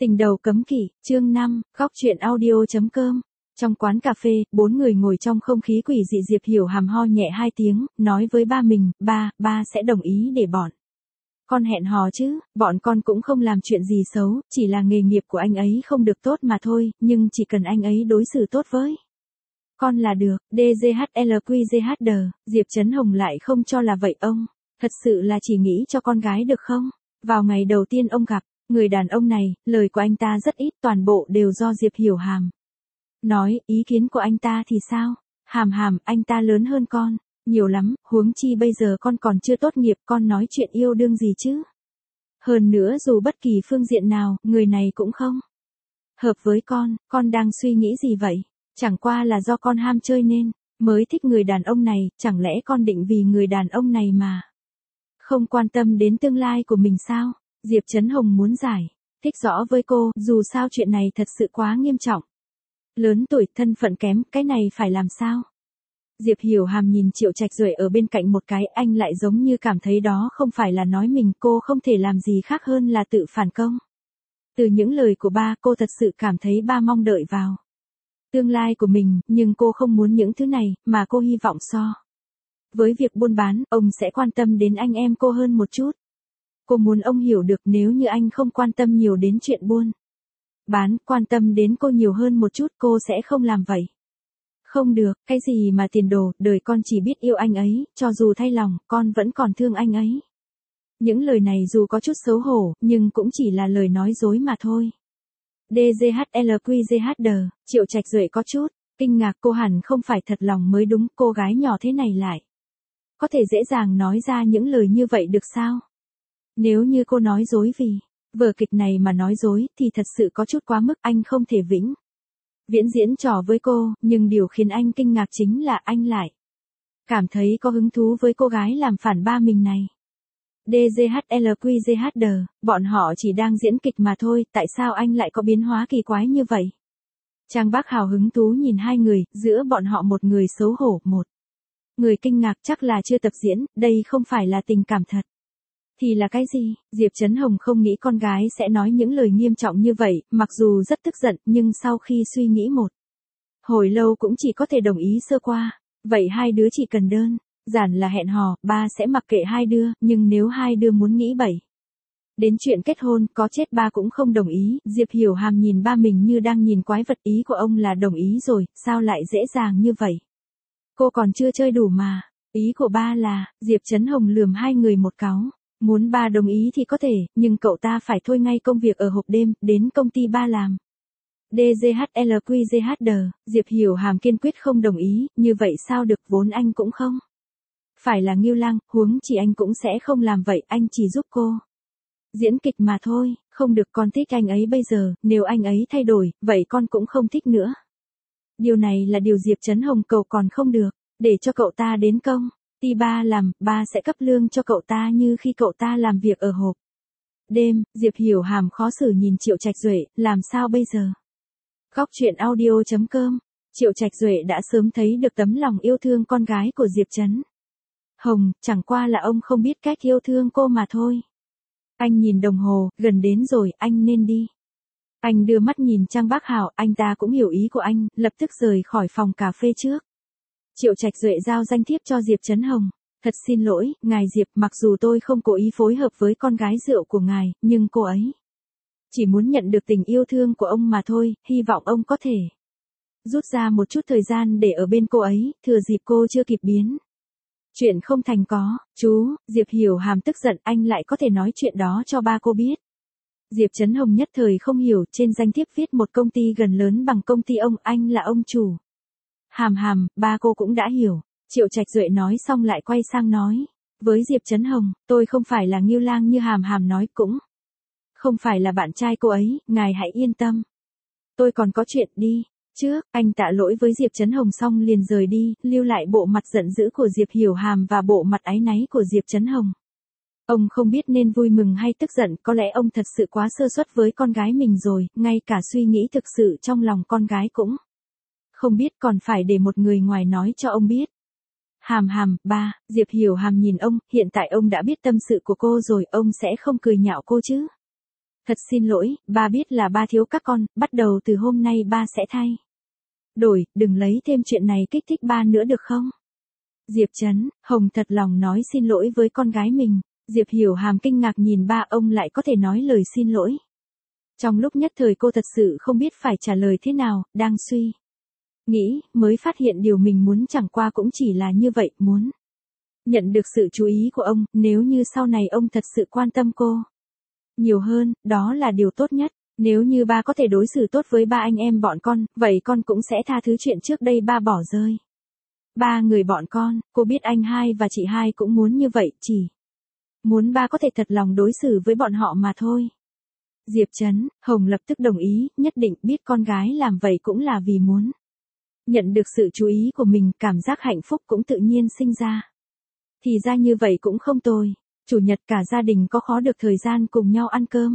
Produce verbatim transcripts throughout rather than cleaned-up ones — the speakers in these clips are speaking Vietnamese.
Tình đầu cấm kỵ, chương năm, góc truyện audio.com. Trong quán cà phê, bốn người ngồi trong không khí quỷ dị. Diệp Hiểu Hàm ho nhẹ hai tiếng, nói với ba mình, ba, ba sẽ đồng ý để bọn con hẹn hò chứ, bọn con cũng không làm chuyện gì xấu, chỉ là nghề nghiệp của anh ấy không được tốt mà thôi, nhưng chỉ cần anh ấy đối xử tốt với con là được. đê giê hát lờ quy giê hát đê, Diệp Trấn Hồng lại không cho là vậy ông, thật sự là chỉ nghĩ cho con gái được không? Vào ngày đầu tiên ông gặp người đàn ông này, lời của anh ta rất ít, toàn bộ đều do Diệp Hiểu Hàm nói. Ý kiến của anh ta thì sao? Hàm Hàm, anh ta lớn hơn con nhiều lắm, huống chi bây giờ con còn chưa tốt nghiệp, con nói chuyện yêu đương gì chứ? Hơn nữa dù bất kỳ phương diện nào, người này cũng không hợp với con. Con đang suy nghĩ gì vậy? Chẳng qua là do con ham chơi nên mới thích người đàn ông này, chẳng lẽ con định vì người đàn ông này mà không quan tâm đến tương lai của mình sao? Diệp Trấn Hồng muốn giải thích rõ với cô, dù sao chuyện này thật sự quá nghiêm trọng. Lớn tuổi, thân phận kém, cái này phải làm sao? Diệp Hiểu Hàm nhìn Triệu Trạch Duệ ở bên cạnh một cái, anh lại giống như cảm thấy đó không phải là nói mình, cô không thể làm gì khác hơn là tự phản công. Từ những lời của ba, cô thật sự cảm thấy ba mong đợi vào tương lai của mình, nhưng cô không muốn những thứ này, mà cô hy vọng so với việc buôn bán, ông sẽ quan tâm đến anh em cô hơn một chút. Cô muốn ông hiểu được, nếu như anh không quan tâm nhiều đến chuyện buôn bán, quan tâm đến cô nhiều hơn một chút, cô sẽ không làm vậy. Không được, cái gì mà tiền đồ, đời con chỉ biết yêu anh ấy, cho dù thay lòng, con vẫn còn thương anh ấy. Những lời này dù có chút xấu hổ, nhưng cũng chỉ là lời nói dối mà thôi. đê giê hát lờ quy giê hát đê, Triệu Trạch Duệ có chút kinh ngạc, cô hẳn không phải thật lòng mới đúng, cô gái nhỏ thế này lại có thể dễ dàng nói ra những lời như vậy được sao? Nếu như cô nói dối vì vở kịch này mà nói dối, thì thật sự có chút quá mức, anh không thể vĩnh viễn diễn trò với cô, nhưng điều khiến anh kinh ngạc chính là anh lại cảm thấy có hứng thú với cô gái làm phản ba mình này. đê giê hát lờ quy giê hát đê, bọn họ chỉ đang diễn kịch mà thôi, tại sao anh lại có biến hóa kỳ quái như vậy? Trang Bác Hào hứng thú nhìn hai người, giữa bọn họ một người xấu hổ, một người kinh ngạc, chắc là chưa tập diễn, đây không phải là tình cảm thật. Thì là cái gì? Diệp Trấn Hồng không nghĩ con gái sẽ nói những lời nghiêm trọng như vậy, mặc dù rất tức giận, nhưng sau khi suy nghĩ một hồi lâu cũng chỉ có thể đồng ý sơ qua. Vậy hai đứa chỉ cần đơn giản là hẹn hò, ba sẽ mặc kệ hai đứa, nhưng nếu hai đứa muốn nghĩ bậy đến chuyện kết hôn, có chết ba cũng không đồng ý. Diệp Hiểu Hàm nhìn ba mình như đang nhìn quái vật, ý của ông là đồng ý rồi, sao lại dễ dàng như vậy? Cô còn chưa chơi đủ mà. Ý của ba là, Diệp Trấn Hồng lườm hai người một cáu. Muốn ba đồng ý thì có thể, nhưng cậu ta phải thôi ngay công việc ở hộp đêm, đến công ty ba làm. đê giê hát lờ quy giê hát đê, Diệp Hiểu Hàm kiên quyết không đồng ý, như vậy sao được, vốn anh cũng không phải là Ngưu Lang, huống chỉ anh cũng sẽ không làm vậy, anh chỉ giúp cô diễn kịch mà thôi. Không được, con thích anh ấy bây giờ, nếu anh ấy thay đổi, vậy con cũng không thích nữa. Điều này là điều Diệp Trấn Hồng cầu còn không được, để cho cậu ta đến công ty ba làm, ba sẽ cấp lương cho cậu ta như khi cậu ta làm việc ở hộp đêm. Diệp Hiểu Hàm khó xử nhìn Triệu Trạch Duệ, làm sao bây giờ? Góc truyện audio.com. Triệu Trạch Duệ đã sớm thấy được tấm lòng yêu thương con gái của Diệp Trấn Hồng, chẳng qua là ông không biết cách yêu thương cô mà thôi. Anh nhìn đồng hồ, gần đến rồi, anh nên đi. Anh đưa mắt nhìn Trang Bác Hào, anh ta cũng hiểu ý của anh, lập tức rời khỏi phòng cà phê trước. Triệu Trạch Duệ giao danh thiếp cho Diệp Trấn Hồng. Thật xin lỗi, ngài Diệp, mặc dù tôi không cố ý phối hợp với con gái rượu của ngài, nhưng cô ấy chỉ muốn nhận được tình yêu thương của ông mà thôi, hy vọng ông có thể rút ra một chút thời gian để ở bên cô ấy, thừa dịp cô chưa kịp biến chuyện không thành có. Chú, Diệp Hiểu Hàm tức giận, anh lại có thể nói chuyện đó cho ba cô biết. Diệp Trấn Hồng nhất thời không hiểu, trên danh thiếp viết một công ty gần lớn bằng công ty ông, anh là ông chủ. Hàm Hàm, ba cô cũng đã hiểu. Triệu Trạch Duệ nói xong lại quay sang nói với Diệp Trấn Hồng, tôi không phải là Ngưu Lang như Hàm Hàm nói, cũng không phải là bạn trai cô ấy, ngài hãy yên tâm. Tôi còn có chuyện đi trước. Anh tạ lỗi với Diệp Trấn Hồng xong liền rời đi, lưu lại bộ mặt giận dữ của Diệp Hiểu Hàm và bộ mặt áy náy của Diệp Trấn Hồng. Ông không biết nên vui mừng hay tức giận, có lẽ ông thật sự quá sơ suất với con gái mình rồi, ngay cả suy nghĩ thực sự trong lòng con gái cũng không biết, còn phải để một người ngoài nói cho ông biết. Hàm Hàm, ba, Diệp Hiểu Hàm nhìn ông, hiện tại ông đã biết tâm sự của cô rồi, ông sẽ không cười nhạo cô chứ? Thật xin lỗi, ba biết là ba thiếu các con, bắt đầu từ hôm nay ba sẽ thay đổi, đừng lấy thêm chuyện này kích thích ba nữa được không? Diệp Trấn Hồng thật lòng nói xin lỗi với con gái mình. Diệp Hiểu Hàm kinh ngạc nhìn ba, ông lại có thể nói lời xin lỗi. Trong lúc nhất thời cô thật sự không biết phải trả lời thế nào, đang suy nghĩ, mới phát hiện điều mình muốn chẳng qua cũng chỉ là như vậy, muốn nhận được sự chú ý của ông, nếu như sau này ông thật sự quan tâm cô nhiều hơn, đó là điều tốt nhất. Nếu như ba có thể đối xử tốt với ba anh em bọn con, vậy con cũng sẽ tha thứ chuyện trước đây ba bỏ rơi. Ba người bọn con, cô biết anh hai và chị hai cũng muốn như vậy, chỉ muốn ba có thể thật lòng đối xử với bọn họ mà thôi. Diệp Trấn Hồng lập tức đồng ý, nhất định biết con gái làm vậy cũng là vì muốn nhận được sự chú ý của mình, cảm giác hạnh phúc cũng tự nhiên sinh ra. Thì ra như vậy cũng không tồi. Chủ nhật cả gia đình có khó được thời gian cùng nhau ăn cơm.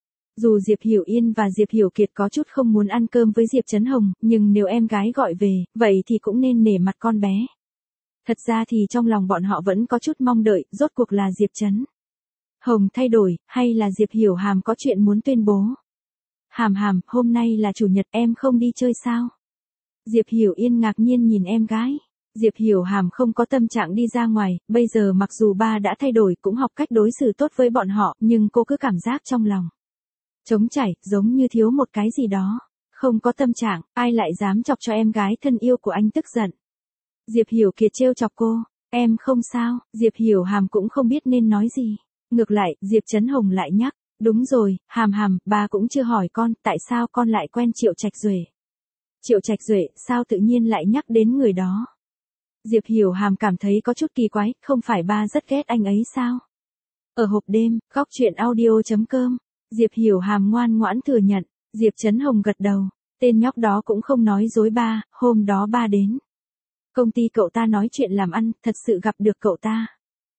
Dù Diệp Hiểu Yên và Diệp Hiểu Kiệt có chút không muốn ăn cơm với Diệp Trấn Hồng, nhưng nếu em gái gọi về, vậy thì cũng nên nể mặt con bé. Thật ra thì trong lòng bọn họ vẫn có chút mong đợi, rốt cuộc là Diệp Trấn Hồng thay đổi, hay là Diệp Hiểu Hàm có chuyện muốn tuyên bố. Hàm Hàm, hôm nay là chủ nhật, em không đi chơi sao? Diệp Hiểu Yên ngạc nhiên nhìn em gái. Diệp Hiểu Hàm không có tâm trạng đi ra ngoài, bây giờ mặc dù ba đã thay đổi cũng học cách đối xử tốt với bọn họ, nhưng cô cứ cảm giác trong lòng trống chảy, giống như thiếu một cái gì đó. Không có tâm trạng, ai lại dám chọc cho em gái thân yêu của anh tức giận. Diệp Hiểu Kiệt trêu chọc cô, em không sao. Diệp Hiểu Hàm cũng không biết nên nói gì. Ngược lại, Diệp Trấn Hồng lại nhắc, đúng rồi, Hàm Hàm, ba cũng chưa hỏi con, tại sao con lại quen Triệu Trạch Duệ. Triệu Trạch Duệ, sao tự nhiên lại nhắc đến người đó? Diệp Hiểu Hàm cảm thấy có chút kỳ quái, không phải ba rất ghét anh ấy sao? Ở hộp đêm, góc truyện audio chấm com, Diệp Hiểu Hàm ngoan ngoãn thừa nhận. Diệp Trấn Hồng gật đầu, tên nhóc đó cũng không nói dối ba, hôm đó ba đến công ty cậu ta nói chuyện làm ăn, thật sự gặp được cậu ta.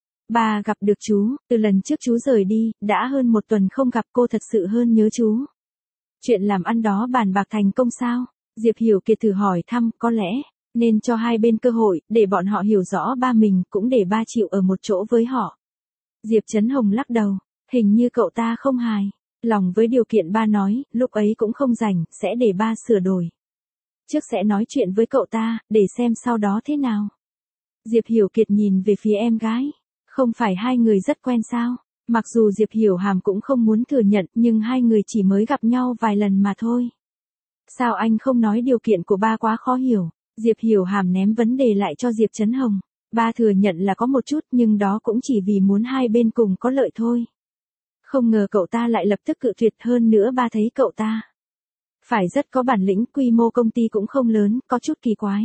Ba gặp được chú, từ lần trước chú rời đi, đã hơn một tuần không gặp, cô thật sự hơn nhớ chú. Chuyện làm ăn đó bàn bạc thành công sao? Diệp Hiểu Kiệt thử hỏi thăm, có lẽ nên cho hai bên cơ hội, để bọn họ hiểu rõ ba mình, cũng để ba chịu ở một chỗ với họ. Diệp Trấn Hồng lắc đầu, hình như cậu ta không hài lòng với điều kiện ba nói, lúc ấy cũng không rảnh, sẽ để ba sửa đổi. Trước sẽ nói chuyện với cậu ta, để xem sau đó thế nào. Diệp Hiểu Kiệt nhìn về phía em gái, không phải hai người rất quen sao? Mặc dù Diệp Hiểu Hàm cũng không muốn thừa nhận, nhưng hai người chỉ mới gặp nhau vài lần mà thôi. Sao anh không nói điều kiện của ba quá khó hiểu? Diệp Hiểu Hàm ném vấn đề lại cho Diệp Trấn Hồng. Ba thừa nhận là có một chút, nhưng đó cũng chỉ vì muốn hai bên cùng có lợi thôi. Không ngờ cậu ta lại lập tức cự tuyệt, hơn nữa ba thấy cậu ta phải rất có bản lĩnh, quy mô công ty cũng không lớn, có chút kỳ quái.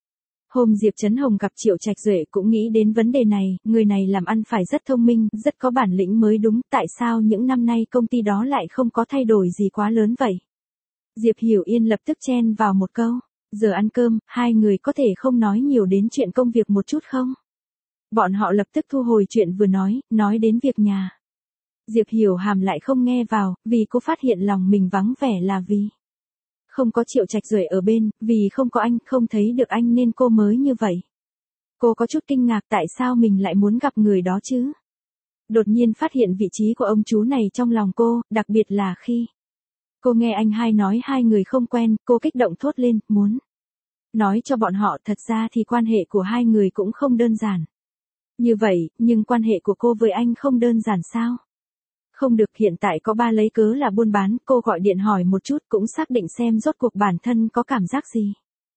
Hôm Diệp Trấn Hồng gặp Triệu Trạch Duệ cũng nghĩ đến vấn đề này, người này làm ăn phải rất thông minh, rất có bản lĩnh mới đúng, tại sao những năm nay công ty đó lại không có thay đổi gì quá lớn vậy? Diệp Hiểu Yên lập tức chen vào một câu, giờ ăn cơm, hai người có thể không nói nhiều đến chuyện công việc một chút không? Bọn họ lập tức thu hồi chuyện vừa nói, nói đến việc nhà. Diệp Hiểu Hàm lại không nghe vào, vì cô phát hiện lòng mình vắng vẻ là vì không có Triệu Trạch Duệ ở bên, vì không có anh, không thấy được anh nên cô mới như vậy. Cô có chút kinh ngạc tại sao mình lại muốn gặp người đó chứ? Đột nhiên phát hiện vị trí của ông chú này trong lòng cô, đặc biệt là khi cô nghe anh hai nói hai người không quen, cô kích động thốt lên, muốn nói cho bọn họ thật ra thì quan hệ của hai người cũng không đơn giản. Như vậy, nhưng quan hệ của cô với anh không đơn giản sao? Không được, hiện tại có ba lấy cớ là buôn bán, cô gọi điện hỏi một chút cũng xác định xem rốt cuộc bản thân có cảm giác gì.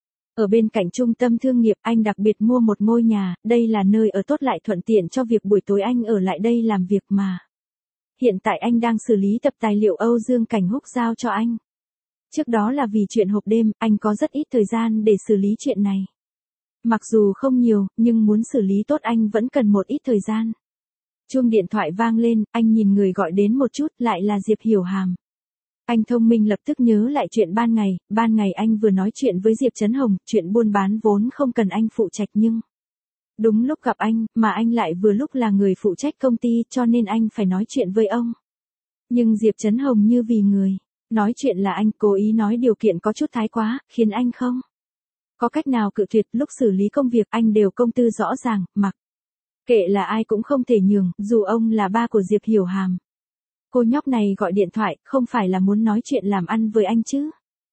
Ở bên cạnh trung tâm thương nghiệp, anh đặc biệt mua một ngôi nhà, đây là nơi ở tốt lại thuận tiện cho việc buổi tối anh ở lại đây làm việc mà. Hiện tại anh đang xử lý tập tài liệu Âu Dương Cảnh Húc giao cho anh. Trước đó là vì chuyện hộp đêm, anh có rất ít thời gian để xử lý chuyện này. Mặc dù không nhiều, nhưng muốn xử lý tốt anh vẫn cần một ít thời gian. Chuông điện thoại vang lên, anh nhìn người gọi đến một chút, lại là Diệp Hiểu Hàm. Anh thông minh lập tức nhớ lại chuyện ban ngày, ban ngày anh vừa nói chuyện với Diệp Trấn Hồng, chuyện buôn bán vốn không cần anh phụ trách nhưng đúng lúc gặp anh, mà anh lại vừa lúc là người phụ trách công ty cho nên anh phải nói chuyện với ông. Nhưng Diệp Trấn Hồng như vì người nói chuyện là anh, cố ý nói điều kiện có chút thái quá, khiến anh không có cách nào cự tuyệt. Lúc xử lý công việc anh đều công tư rõ ràng, mặc kệ là ai cũng không thể nhường, dù ông là ba của Diệp Hiểu Hàm. Cô nhóc này gọi điện thoại, không phải là muốn nói chuyện làm ăn với anh chứ?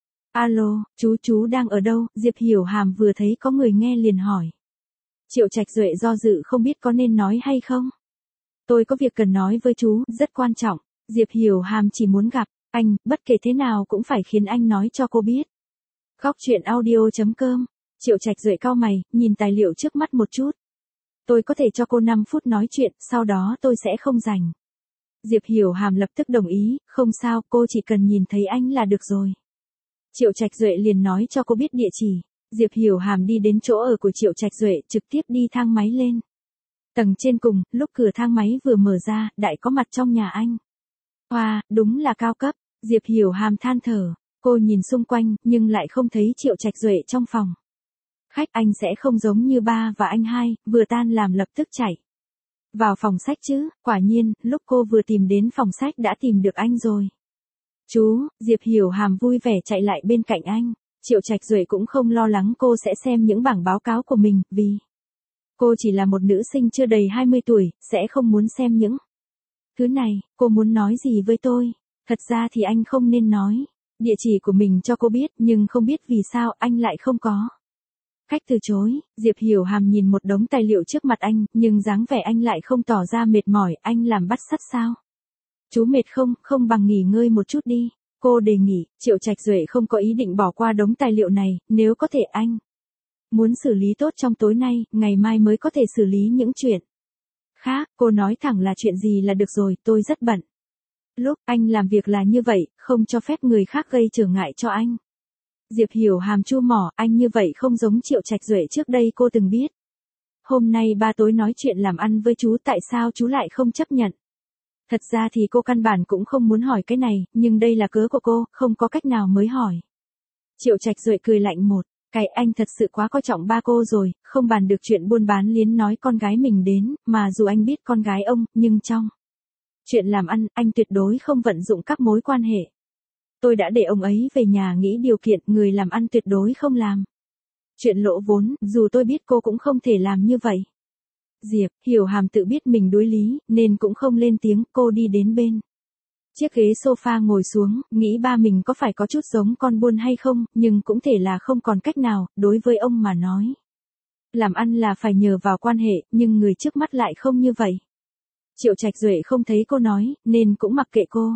Alo, chú chú đang ở đâu? Diệp Hiểu Hàm vừa thấy có người nghe liền hỏi. Triệu Trạch Duệ do dự không biết có nên nói hay không. Tôi có việc cần nói với chú, rất quan trọng. Diệp Hiểu Hàm chỉ muốn gặp anh, bất kể thế nào cũng phải khiến anh nói cho cô biết. Góc chuyện audio chấm com. Triệu Trạch Duệ cau mày, nhìn tài liệu trước mắt một chút. Tôi có thể cho cô năm phút nói chuyện, sau đó tôi sẽ không rảnh. Diệp Hiểu Hàm lập tức đồng ý, không sao, cô chỉ cần nhìn thấy anh là được rồi. Triệu Trạch Duệ liền nói cho cô biết địa chỉ. Diệp Hiểu Hàm đi đến chỗ ở của Triệu Trạch Duệ, trực tiếp đi thang máy lên. Tầng trên cùng, lúc cửa thang máy vừa mở ra, đại có mặt trong nhà anh. Wow, đúng là cao cấp. Diệp Hiểu Hàm than thở. Cô nhìn xung quanh, nhưng lại không thấy Triệu Trạch Duệ trong phòng. Khách anh sẽ không giống như ba và anh hai, vừa tan làm lập tức chạy vào phòng sách chứ. Quả nhiên, lúc cô vừa tìm đến phòng sách đã tìm được anh rồi. Chú, Diệp Hiểu Hàm vui vẻ chạy lại bên cạnh anh. Triệu Trạch Duệ cũng không lo lắng cô sẽ xem những bảng báo cáo của mình, vì cô chỉ là một nữ sinh chưa đầy hai mươi tuổi, sẽ không muốn xem những thứ này. Cô muốn nói gì với tôi? Thật ra thì anh không nên nói địa chỉ của mình cho cô biết, nhưng không biết vì sao anh lại không có cách từ chối. Diệp Hiểu Hàm nhìn một đống tài liệu trước mặt anh, nhưng dáng vẻ anh lại không tỏ ra mệt mỏi. Anh làm bắt sắt sao? Chú mệt không? Không bằng nghỉ ngơi một chút đi. Cô đề nghị. Triệu Trạch Duệ không có ý định bỏ qua đống tài liệu này, nếu có thể anh muốn xử lý tốt trong tối nay, ngày mai mới có thể xử lý những chuyện khác. Cô nói thẳng là chuyện gì là được rồi, tôi rất bận. Lúc anh làm việc là như vậy, không cho phép người khác gây trở ngại cho anh. Diệp Hiểu Hàm chu mỏ, anh như vậy không giống Triệu Trạch Duệ trước đây cô từng biết. Hôm nay ba tối nói chuyện làm ăn với chú, tại sao chú lại không chấp nhận? Thật ra thì cô căn bản cũng không muốn hỏi cái này, nhưng đây là cớ của cô, không có cách nào mới hỏi. Triệu Trạch Duệ cười lạnh một cái, anh thật sự quá coi trọng ba cô rồi, không bàn được chuyện buôn bán liến nói con gái mình đến, mà dù anh biết con gái ông, nhưng trong chuyện làm ăn, anh tuyệt đối không vận dụng các mối quan hệ. Tôi đã để ông ấy về nhà nghĩ điều kiện, người làm ăn tuyệt đối không làm chuyện lỗ vốn, dù tôi biết cô cũng không thể làm như vậy. Diệp Hiểu Hàm tự biết mình đối lý, nên cũng không lên tiếng. Cô đi đến bên chiếc ghế sofa ngồi xuống, nghĩ ba mình có phải có chút giống con buôn hay không, nhưng cũng thể là không còn cách nào, đối với ông mà nói. Làm ăn là phải nhờ vào quan hệ, nhưng người trước mắt lại không như vậy. Triệu Trạch Duệ không thấy cô nói, nên cũng mặc kệ cô.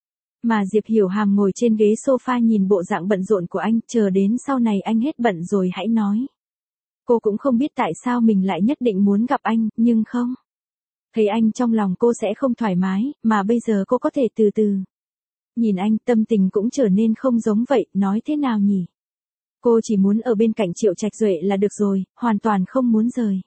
Mà Diệp Hiểu Hàm ngồi trên ghế sofa nhìn bộ dạng bận rộn của anh, chờ đến sau này anh hết bận rồi hãy nói. Cô cũng không biết tại sao mình lại nhất định muốn gặp anh, nhưng không thấy anh trong lòng cô sẽ không thoải mái, mà bây giờ cô có thể từ từ nhìn anh, tâm tình cũng trở nên không giống vậy, nói thế nào nhỉ? Cô chỉ muốn ở bên cạnh Triệu Trạch Duệ là được rồi, hoàn toàn không muốn rời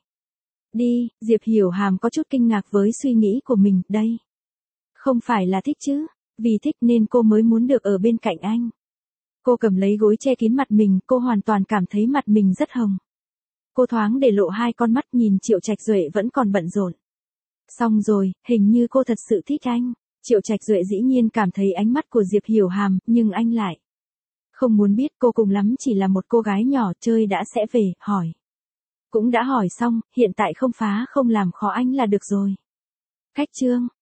đi. Diệp Hiểu Hàm có chút kinh ngạc với suy nghĩ của mình, đây không phải là thích chứ? Vì thích nên cô mới muốn được ở bên cạnh anh. Cô cầm lấy gối che kín mặt mình, cô hoàn toàn cảm thấy mặt mình rất hồng. Cô thoáng để lộ hai con mắt nhìn Triệu Trạch Duệ vẫn còn bận rộn. Xong rồi, hình như cô thật sự thích anh. Triệu Trạch Duệ dĩ nhiên cảm thấy ánh mắt của Diệp Hiểu Hàm, nhưng anh lại không muốn biết, cô cùng lắm chỉ là một cô gái nhỏ chơi đã sẽ về, hỏi. Cũng đã hỏi xong, hiện tại không phá không làm khó anh là được rồi. Cách chương.